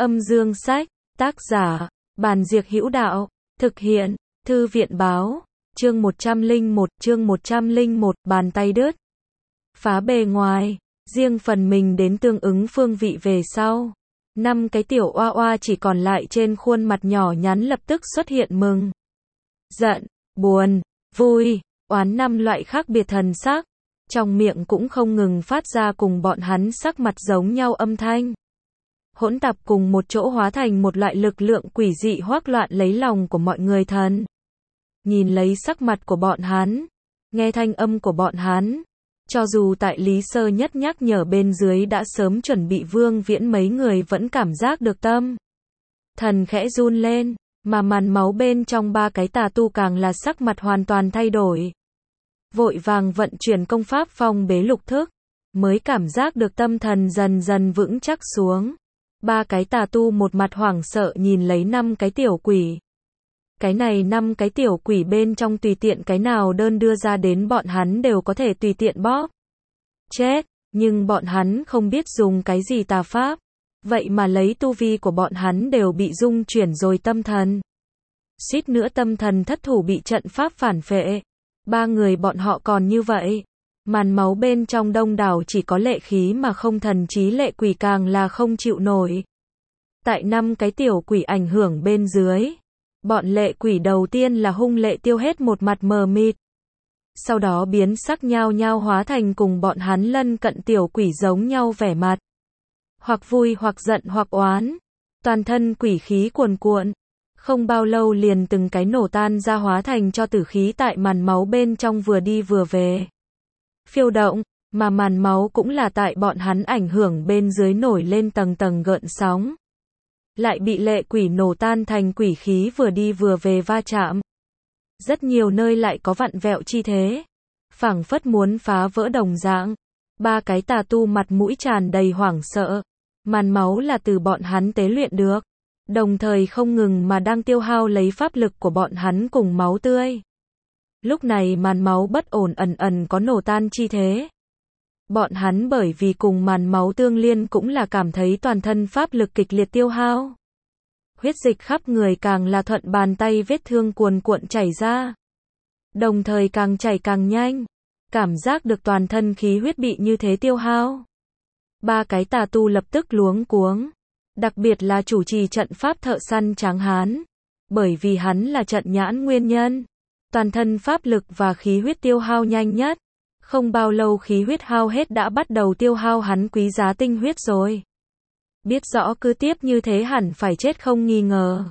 Âm dương sách, tác giả, Bàn Diệc Hữu Đạo, thực hiện, Thư viện báo, chương 101, bàn tay đứt. Phá bề ngoài, riêng phần mình đến tương ứng phương vị về sau. 5 cái tiểu oa oa chỉ còn lại trên khuôn mặt nhỏ nhắn lập tức xuất hiện mừng, giận, buồn, vui, oán 5 loại khác biệt thần sắc. Trong miệng cũng không ngừng phát ra cùng bọn hắn sắc mặt giống nhau âm thanh. Hỗn tạp cùng một chỗ hóa thành một loại lực lượng quỷ dị hoắc loạn lấy lòng của mọi người thần. Nhìn lấy sắc mặt của bọn hắn, nghe thanh âm của bọn hắn, cho dù tại Lý Sơ Nhất nhắc nhở bên dưới đã sớm chuẩn bị Vương Viễn mấy người vẫn cảm giác được tâm thần khẽ run lên, mà màn máu bên trong 3 cái tà tu càng là sắc mặt hoàn toàn thay đổi. Vội vàng vận chuyển công pháp phong bế lục thức, mới cảm giác được tâm thần dần dần vững chắc xuống. 3 cái tà tu một mặt hoảng sợ nhìn lấy 5 cái tiểu quỷ. Cái này 5 cái tiểu quỷ bên trong tùy tiện cái nào đơn đưa ra đến bọn hắn đều có thể tùy tiện bóp chết, nhưng bọn hắn không biết dùng cái gì tà pháp. Vậy mà lấy tu vi của bọn hắn đều bị dung chuyển rồi tâm thần. Suýt nữa tâm thần thất thủ bị trận pháp phản phệ. 3 người bọn họ còn như vậy. Màn máu bên trong đông đảo chỉ có lệ khí mà không thần trí lệ quỷ càng là không chịu nổi. Tại 5 cái tiểu quỷ ảnh hưởng bên dưới, bọn lệ quỷ đầu tiên là hung lệ tiêu hết một mặt mờ mịt. Sau đó biến sắc nhao nhao hóa thành cùng bọn hắn lân cận tiểu quỷ giống nhau vẻ mặt. Hoặc vui hoặc giận hoặc oán. Toàn thân quỷ khí cuồn cuộn. Không bao lâu liền từng cái nổ tan ra hóa thành cho tử khí tại màn máu bên trong vừa đi vừa về. Phiêu động, mà màn máu cũng là tại bọn hắn ảnh hưởng bên dưới nổi lên tầng tầng gợn sóng. Lại bị lệ quỷ nổ tan thành quỷ khí vừa đi vừa về va chạm. Rất nhiều nơi lại có vặn vẹo chi thế. Phảng phất muốn phá vỡ đồng dạng. 3 cái tà tu mặt mũi tràn đầy hoảng sợ. Màn máu là từ bọn hắn tế luyện được. Đồng thời không ngừng mà đang tiêu hao lấy pháp lực của bọn hắn cùng máu tươi. Lúc này màn máu bất ổn ẩn ẩn có nổ tan chi thế. Bọn hắn bởi vì cùng màn máu tương liên cũng là cảm thấy toàn thân pháp lực kịch liệt tiêu hao. Huyết dịch khắp người càng là thuận bàn tay vết thương cuồn cuộn chảy ra. Đồng thời càng chảy càng nhanh. Cảm giác được toàn thân khí huyết bị như thế tiêu hao. 3 cái tà tu lập tức luống cuống. Đặc biệt là chủ trì trận pháp thợ săn Tráng Hán. Bởi vì hắn là trận nhãn nguyên nhân. Toàn thân pháp lực và khí huyết tiêu hao nhanh nhất. Không bao lâu khí huyết hao hết đã bắt đầu tiêu hao hắn quý giá tinh huyết rồi. Biết rõ cứ tiếp như thế hẳn phải chết không nghi ngờ.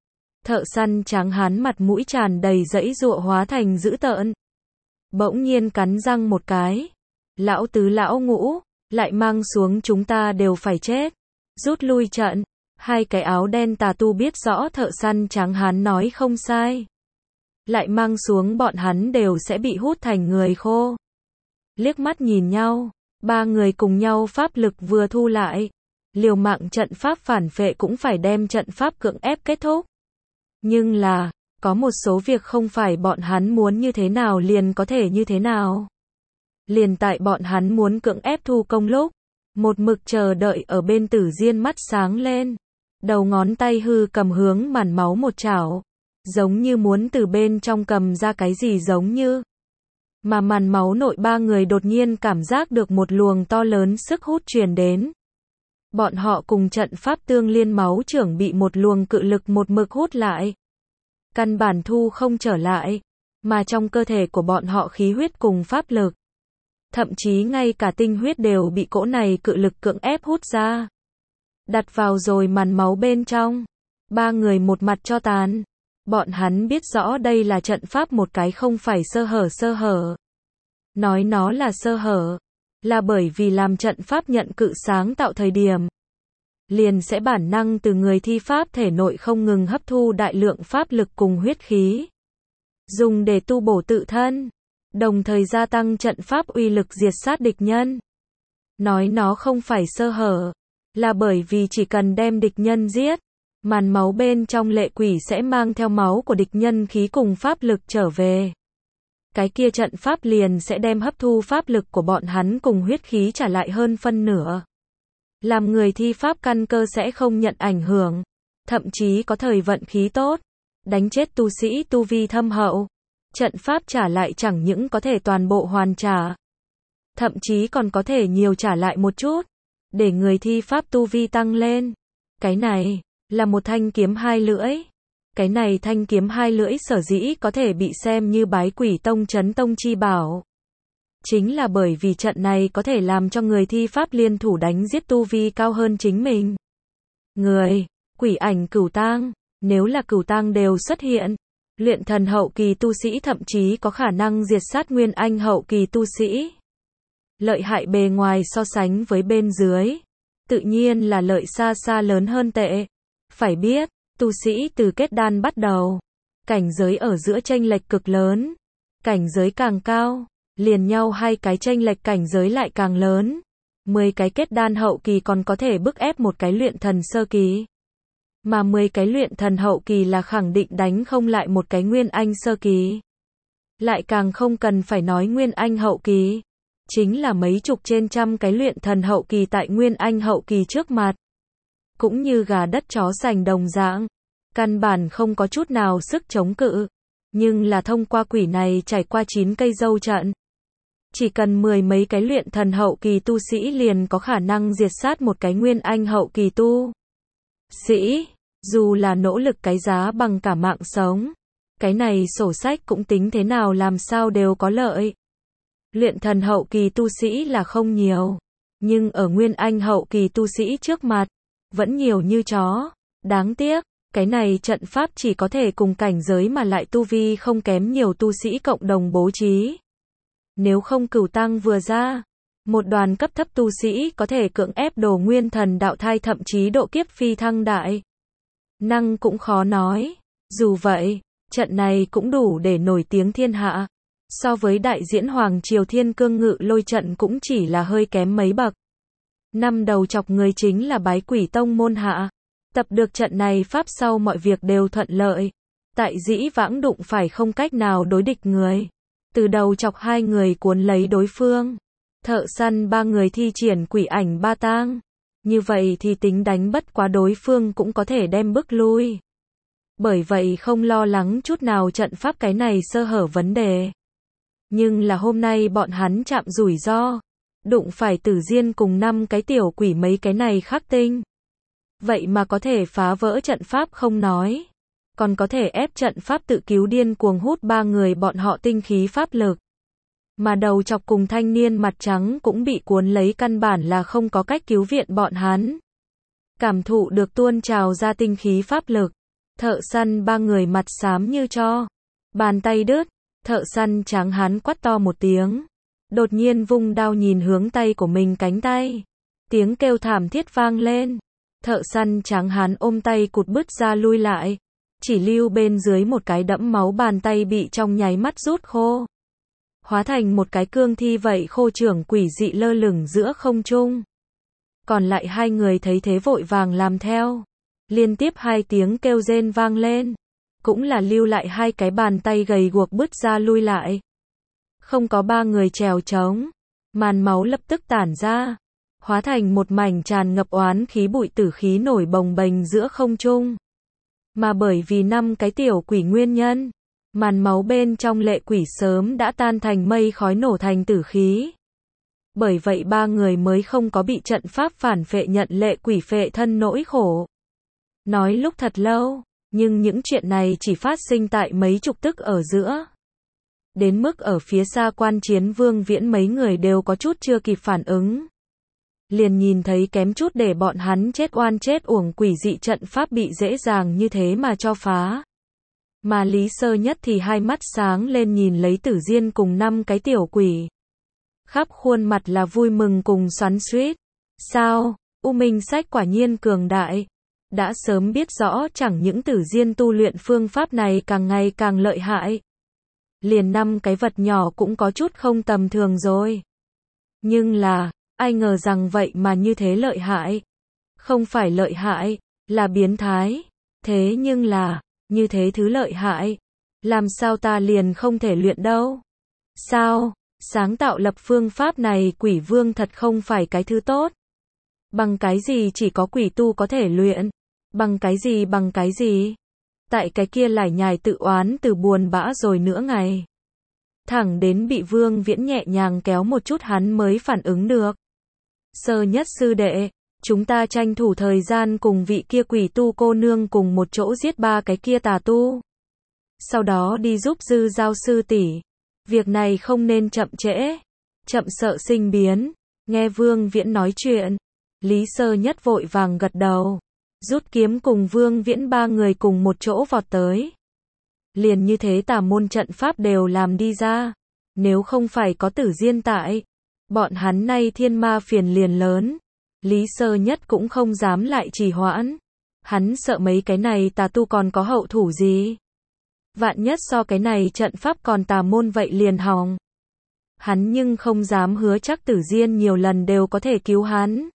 Thợ săn Tráng Hán mặt mũi tràn đầy giãy giụa hóa thành dữ tợn. Bỗng nhiên cắn răng một cái. Lão tứ lão ngũ, lại mang xuống chúng ta đều phải chết. Rút lui trận. 2 cái áo đen tà tu biết rõ thợ săn Tráng Hán nói không sai. Lại mang xuống bọn hắn đều sẽ bị hút thành người khô. Liếc mắt nhìn nhau, 3 người cùng nhau pháp lực vừa thu lại. Liều mạng trận pháp phản phệ cũng phải đem trận pháp cưỡng ép kết thúc. Nhưng là, có một số việc không phải bọn hắn muốn như thế nào liền có thể như thế nào. Liền tại bọn hắn muốn cưỡng ép thu công lúc, một mực chờ đợi ở bên Tử Diên mắt sáng lên. Đầu ngón tay hư cầm hướng màn máu một chảo. Giống như muốn từ bên trong cầm ra cái gì giống như. Mà màn máu nội 3 người đột nhiên cảm giác được một luồng to lớn sức hút truyền đến. Bọn họ cùng trận pháp tương liên máu trưởng bị một luồng cự lực một mực hút lại. Căn bản thu không trở lại. Mà trong cơ thể của bọn họ khí huyết cùng pháp lực. Thậm chí ngay cả tinh huyết đều bị cỗ này cự lực cưỡng ép hút ra. Đặt vào rồi màn máu bên trong. 3 người một mặt cho tàn. Bọn hắn biết rõ đây là trận pháp một cái không phải sơ hở. Nói nó là sơ hở. Là bởi vì làm trận pháp nhận cự sáng tạo thời điểm. Liền sẽ bản năng từ người thi pháp thể nội không ngừng hấp thu đại lượng pháp lực cùng huyết khí. Dùng để tu bổ tự thân. Đồng thời gia tăng trận pháp uy lực diệt sát địch nhân. Nói nó không phải sơ hở. Là bởi vì chỉ cần đem địch nhân giết. Màn máu bên trong lệ quỷ sẽ mang theo máu của địch nhân khí cùng pháp lực trở về. Cái kia trận pháp liền sẽ đem hấp thu pháp lực của bọn hắn cùng huyết khí trả lại hơn phân nửa. làm người thi pháp căn cơ sẽ không nhận ảnh hưởng, thậm chí có thời vận khí tốt, đánh chết tu sĩ tu vi thâm hậu. Trận pháp trả lại chẳng những có thể toàn bộ hoàn trả, thậm chí còn có thể nhiều trả lại một chút, để người thi pháp tu vi tăng lên. Cái này là một thanh kiếm hai lưỡi. Cái này thanh kiếm hai lưỡi sở dĩ có thể bị xem như Bái Quỷ Tông chấn tông chi bảo, chính là bởi vì trận này có thể làm cho người thi pháp liên thủ đánh giết tu vi cao hơn chính mình. Người, quỷ ảnh cửu tang, nếu là cửu tang đều xuất hiện, luyện thần hậu kỳ tu sĩ thậm chí có khả năng diệt sát nguyên anh hậu kỳ tu sĩ. Lợi hại bề ngoài so sánh với bên dưới, tự nhiên là lợi xa xa lớn hơn tệ. Phải biết, tu sĩ từ kết đan bắt đầu, cảnh giới ở giữa chênh lệch cực lớn, cảnh giới càng cao, liền nhau hai cái chênh lệch cảnh giới lại càng lớn. 10 cái kết đan hậu kỳ còn có thể bức ép một cái luyện thần sơ kỳ, mà 10 cái luyện thần hậu kỳ là khẳng định đánh không lại một cái nguyên anh sơ kỳ. Lại càng không cần phải nói nguyên anh hậu kỳ, chính là mấy chục trên trăm cái luyện thần hậu kỳ tại nguyên anh hậu kỳ trước mặt, cũng như gà đất chó sành đồng dạng, căn bản không có chút nào sức chống cự. Nhưng là thông qua quỷ này trải qua 9 cây dâu trận, chỉ cần 10 mấy cái luyện thần hậu kỳ tu sĩ liền có khả năng diệt sát một cái nguyên anh hậu kỳ tu sĩ, dù là nỗ lực cái giá bằng cả mạng sống. Cái này sổ sách cũng tính thế nào làm sao đều có lợi. Luyện thần hậu kỳ tu sĩ là không nhiều, nhưng ở nguyên anh hậu kỳ tu sĩ trước mặt, vẫn nhiều như chó. Đáng tiếc, cái này trận pháp chỉ có thể cùng cảnh giới mà lại tu vi không kém nhiều tu sĩ cộng đồng bố trí. Nếu không cửu tăng vừa ra, một đoàn cấp thấp tu sĩ có thể cưỡng ép đồ nguyên thần đạo thai thậm chí độ kiếp phi thăng đại năng cũng khó nói. Dù vậy, trận này cũng đủ để nổi tiếng thiên hạ. So với đại diễn Hoàng Triều Thiên Cương Ngự Lôi trận cũng chỉ là hơi kém mấy bậc. Năm đầu chọc người chính là Bái Quỷ Tông môn hạ. Tập được trận này pháp sau mọi việc đều thuận lợi. Tại dĩ vãng đụng phải không cách nào đối địch người. Từ đầu chọc hai người cuốn lấy đối phương. Thợ săn ba người thi triển quỷ ảnh ba tang. Như vậy thì tính đánh bất quá đối phương cũng có thể đem bước lui. Bởi vậy không lo lắng chút nào trận pháp cái này sơ hở vấn đề. Nhưng là hôm nay bọn hắn chạm rủi ro, đụng phải Tử Diên cùng 5 cái tiểu quỷ mấy cái này khắc tinh. Vậy mà có thể phá vỡ trận pháp không nói, còn có thể ép trận pháp tự cứu điên cuồng hút ba người bọn họ tinh khí pháp lực. Mà đầu chọc cùng thanh niên mặt trắng cũng bị cuốn lấy căn bản là không có cách cứu viện bọn hắn. Cảm thụ được tuôn trào ra tinh khí pháp lực, thợ săn ba người mặt xám như tro, bàn tay đứt. Thợ săn tráng hán quát to một tiếng, đột nhiên vung đao nhìn hướng tay của mình cánh tay. Tiếng kêu thảm thiết vang lên. Thợ săn tráng hán ôm tay cụt bứt ra lui lại, chỉ lưu bên dưới một cái đẫm máu bàn tay bị trong nháy mắt rút khô, hóa thành một cái cương thi vậy khô trưởng quỷ dị lơ lửng giữa không trung. Còn lại hai người thấy thế vội vàng làm theo. Liên tiếp hai tiếng kêu rên vang lên, cũng là lưu lại hai cái bàn tay gầy guộc bứt ra lui lại. Không có ba người trèo trống, màn máu lập tức tản ra, hóa thành một mảnh tràn ngập oán khí bụi tử khí nổi bồng bềnh giữa không trung. Mà bởi vì 5 cái tiểu quỷ nguyên nhân, màn máu bên trong lệ quỷ sớm đã tan thành mây khói nổ thành tử khí. Bởi vậy ba người mới không có bị trận pháp phản phệ nhận lệ quỷ phệ thân nỗi khổ. Nói lúc thật lâu, nhưng những chuyện này chỉ phát sinh tại mấy chục tức ở giữa. Đến mức ở phía xa Quan Chiến Vương Viễn mấy người đều có chút chưa kịp phản ứng. Liền nhìn thấy kém chút để bọn hắn chết oan chết uổng, quỷ dị trận pháp bị dễ dàng như thế mà cho phá. Mà Lý Sơ Nhất thì hai mắt sáng lên nhìn lấy Tử Diên cùng 5 cái tiểu quỷ. Khắp khuôn mặt là vui mừng cùng xoắn xuýt. Sao, U Minh Sách quả nhiên cường đại. Đã sớm biết rõ chẳng những Tử Diên tu luyện phương pháp này càng ngày càng lợi hại. Liền 5 cái vật nhỏ cũng có chút không tầm thường rồi. Nhưng là, ai ngờ rằng vậy mà như thế lợi hại. Không phải lợi hại, là biến thái. Thế nhưng là, như thế thứ lợi hại. Làm sao ta liền không thể luyện đâu? Sao, sáng tạo lập phương pháp này Quỷ Vương thật không phải cái thứ tốt. Bằng cái gì chỉ có quỷ tu có thể luyện? Bằng cái gì? Tại cái kia lải nhải tự oán từ buồn bã rồi nữa ngày. Thẳng đến bị Vương Viễn nhẹ nhàng kéo một chút hắn mới phản ứng được. Sơ Nhất sư đệ, chúng ta tranh thủ thời gian cùng vị kia quỷ tu cô nương cùng một chỗ giết 3 cái kia tà tu. Sau đó đi giúp Dư Giao sư tỷ. Việc này không nên chậm trễ. Chậm sợ sinh biến. Nghe Vương Viễn nói chuyện, Lý Sơ Nhất vội vàng gật đầu. Rút kiếm cùng Vương Viễn 3 người cùng một chỗ vọt tới. Liền như thế tà môn trận pháp đều làm đi ra. Nếu không phải có Tử Diên tại, bọn hắn nay thiên ma phiền liền lớn. Lý Sơ Nhất cũng không dám lại trì hoãn. Hắn sợ mấy cái này tà tu còn có hậu thủ gì. Vạn nhất so cái này trận pháp còn tà môn vậy liền hỏng. Hắn nhưng không dám hứa chắc Tử Diên nhiều lần đều có thể cứu hắn.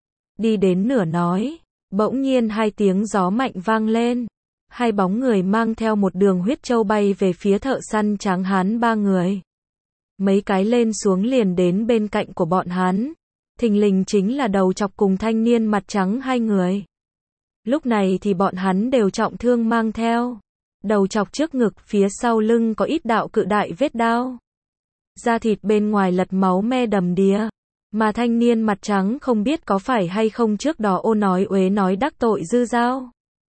Đi đến nửa nói, bỗng nhiên 2 tiếng gió mạnh vang lên. 2 bóng người mang theo một đường huyết châu bay về phía thợ săn tráng hán 3 người. Mấy cái lên xuống liền đến bên cạnh của bọn hắn. Thình lình chính là đầu chọc cùng thanh niên mặt trắng 2 người. Lúc này thì bọn hắn đều trọng thương mang theo. Đầu chọc trước ngực phía sau lưng có ít đạo cự đại vết đao. Da thịt bên ngoài lật máu me đầm đìa. Mà thanh niên mặt trắng không biết có phải hay không trước đó ô nói uế nói đắc tội Dư Giao.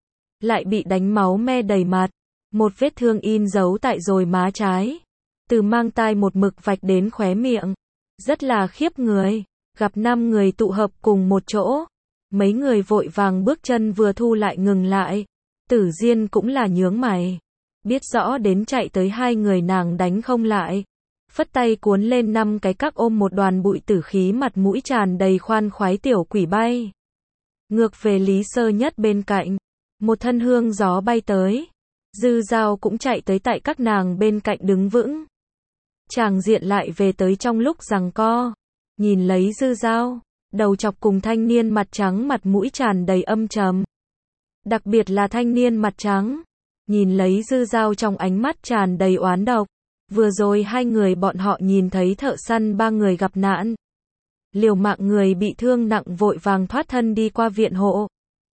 Lại bị đánh máu me đầy mặt. Một vết thương in dấu tại rồi má trái. Từ mang tai một mực vạch đến khóe miệng. Rất là khiếp người. Gặp 5 người tụ hợp cùng một chỗ. Mấy người vội vàng bước chân vừa thu lại ngừng lại. Tử Diên cũng là nhướng mày. Biết rõ đến chạy tới 2 người nàng đánh không lại. Phất tay cuốn lên 5 cái các ôm một đoàn bụi tử khí mặt mũi tràn đầy khoan khoái tiểu quỷ bay. Ngược về Lý Sơ Nhất bên cạnh. Một thân hương gió bay tới. Dư Giao cũng chạy tới tại các nàng bên cạnh đứng vững. Chàng diện lại về tới trong lúc giằng co. Nhìn lấy Dư Giao, đầu chọc cùng thanh niên mặt trắng mặt mũi tràn đầy âm trầm. Đặc biệt là thanh niên mặt trắng. Nhìn lấy Dư Giao trong ánh mắt tràn đầy oán độc. Vừa rồi 2 người bọn họ nhìn thấy thợ săn 3 người gặp nạn. Liều mạng người bị thương nặng vội vàng thoát thân đi qua viện hộ.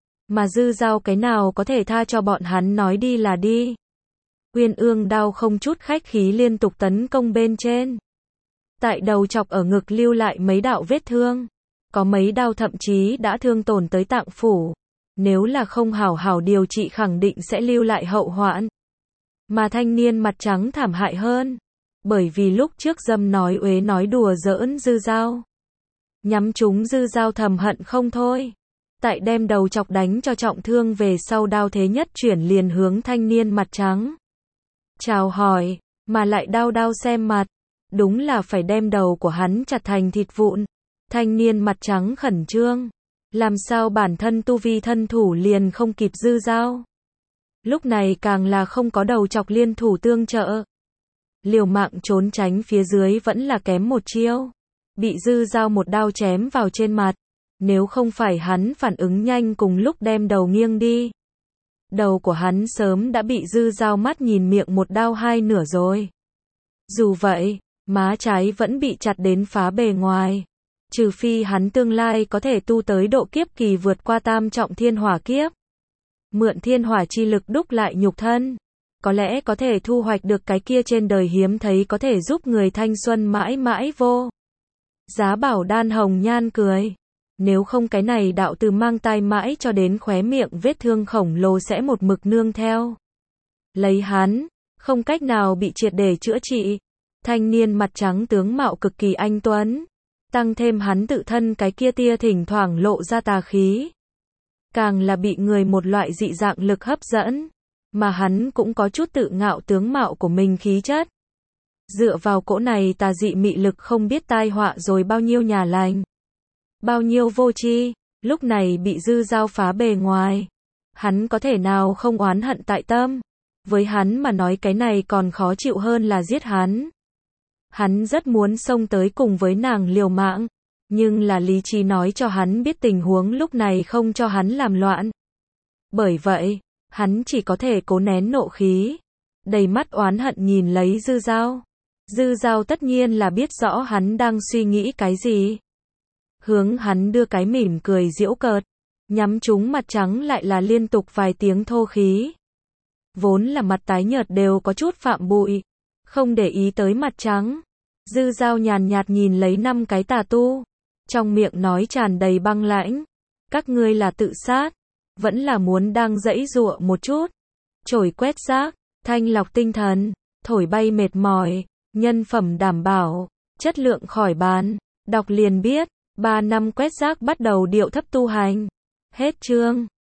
Mà Dư Giao cái nào có thể tha cho bọn hắn nói đi là đi. Uyên ương đao không chút khách khí liên tục tấn công bên trên. Tại đầu chọc ở ngực lưu lại mấy đạo vết thương. Có mấy đao thậm chí đã thương tổn tới tạng phủ. Nếu là không hảo hảo điều trị khẳng định sẽ lưu lại hậu hoạn. Mà thanh niên mặt trắng thảm hại hơn. Bởi vì lúc trước dâm nói uế nói đùa giỡn Dư Giao. Nhắm trúng Dư Giao thầm hận không thôi. Tại đem đầu chọc đánh cho trọng thương về sau đao thế nhất chuyển liền hướng thanh niên mặt trắng. Chào hỏi, mà lại đao xem mặt. Đúng là phải đem đầu của hắn chặt thành thịt vụn. Thanh niên mặt trắng khẩn trương. Làm sao bản thân tu vi thân thủ liền không kịp Dư Giao. Lúc này càng là không có đầu chọc liên thủ tương trợ. Liều mạng trốn tránh phía dưới vẫn là kém một chiêu. Bị Dư Giao một đao chém vào trên mặt. Nếu không phải hắn phản ứng nhanh cùng lúc đem đầu nghiêng đi. Đầu của hắn sớm đã bị Dư Giao mắt nhìn miệng một đao 2 nửa rồi. Dù vậy, má trái vẫn bị chặt đến phá bề ngoài. Trừ phi hắn tương lai có thể tu tới độ kiếp kỳ vượt qua tam trọng thiên hỏa kiếp. Mượn thiên hỏa chi lực đúc lại nhục thân. Có lẽ có thể thu hoạch được cái kia trên đời hiếm thấy có thể giúp người thanh xuân mãi mãi vô. Giá bảo đan hồng nhan cười. Nếu không cái này đạo từ mang tai mãi cho đến khóe miệng vết thương khổng lồ sẽ một mực nương theo. Lấy hắn, không cách nào bị triệt để chữa trị. Thanh niên mặt trắng tướng mạo cực kỳ anh tuấn. Tăng thêm hắn tự thân cái kia tia thỉnh thoảng lộ ra tà khí. Càng là bị người một loại dị dạng lực hấp dẫn. Mà hắn cũng có chút tự ngạo tướng mạo của mình khí chất. Dựa vào cỗ này tà dị mị lực không biết tai họa rồi bao nhiêu nhà lành. Bao nhiêu vô tri, lúc này bị Dư Giao phá bề ngoài. Hắn có thể nào không oán hận tại tâm. Với hắn mà nói cái này còn khó chịu hơn là giết hắn. Hắn rất muốn xông tới cùng với nàng liều mạng. Nhưng là lý trí nói cho hắn biết tình huống lúc này không cho hắn làm loạn. Bởi vậy, hắn chỉ có thể cố nén nộ khí. Đầy mắt oán hận nhìn lấy Dư Giao. Dư Giao tất nhiên là biết rõ hắn đang suy nghĩ cái gì. hướng hắn đưa cái mỉm cười giễu cợt, nhắm trúng mặt trắng lại là liên tục vài tiếng thô khí. Vốn là mặt tái nhợt đều có chút phạm bụi, không để ý tới mặt trắng. Dư Dao nhàn nhạt nhìn lấy 5 cái tà tu, trong miệng nói tràn đầy băng lãnh. Các ngươi là tự sát, vẫn là muốn đang giãy giụa một chút. Chổi quét rác, thanh lọc tinh thần, thổi bay mệt mỏi, nhân phẩm đảm bảo, chất lượng khỏi bàn. Đọc liền biết, 3 năm quét rác bắt đầu điệu thấp tu hành. Hết chương.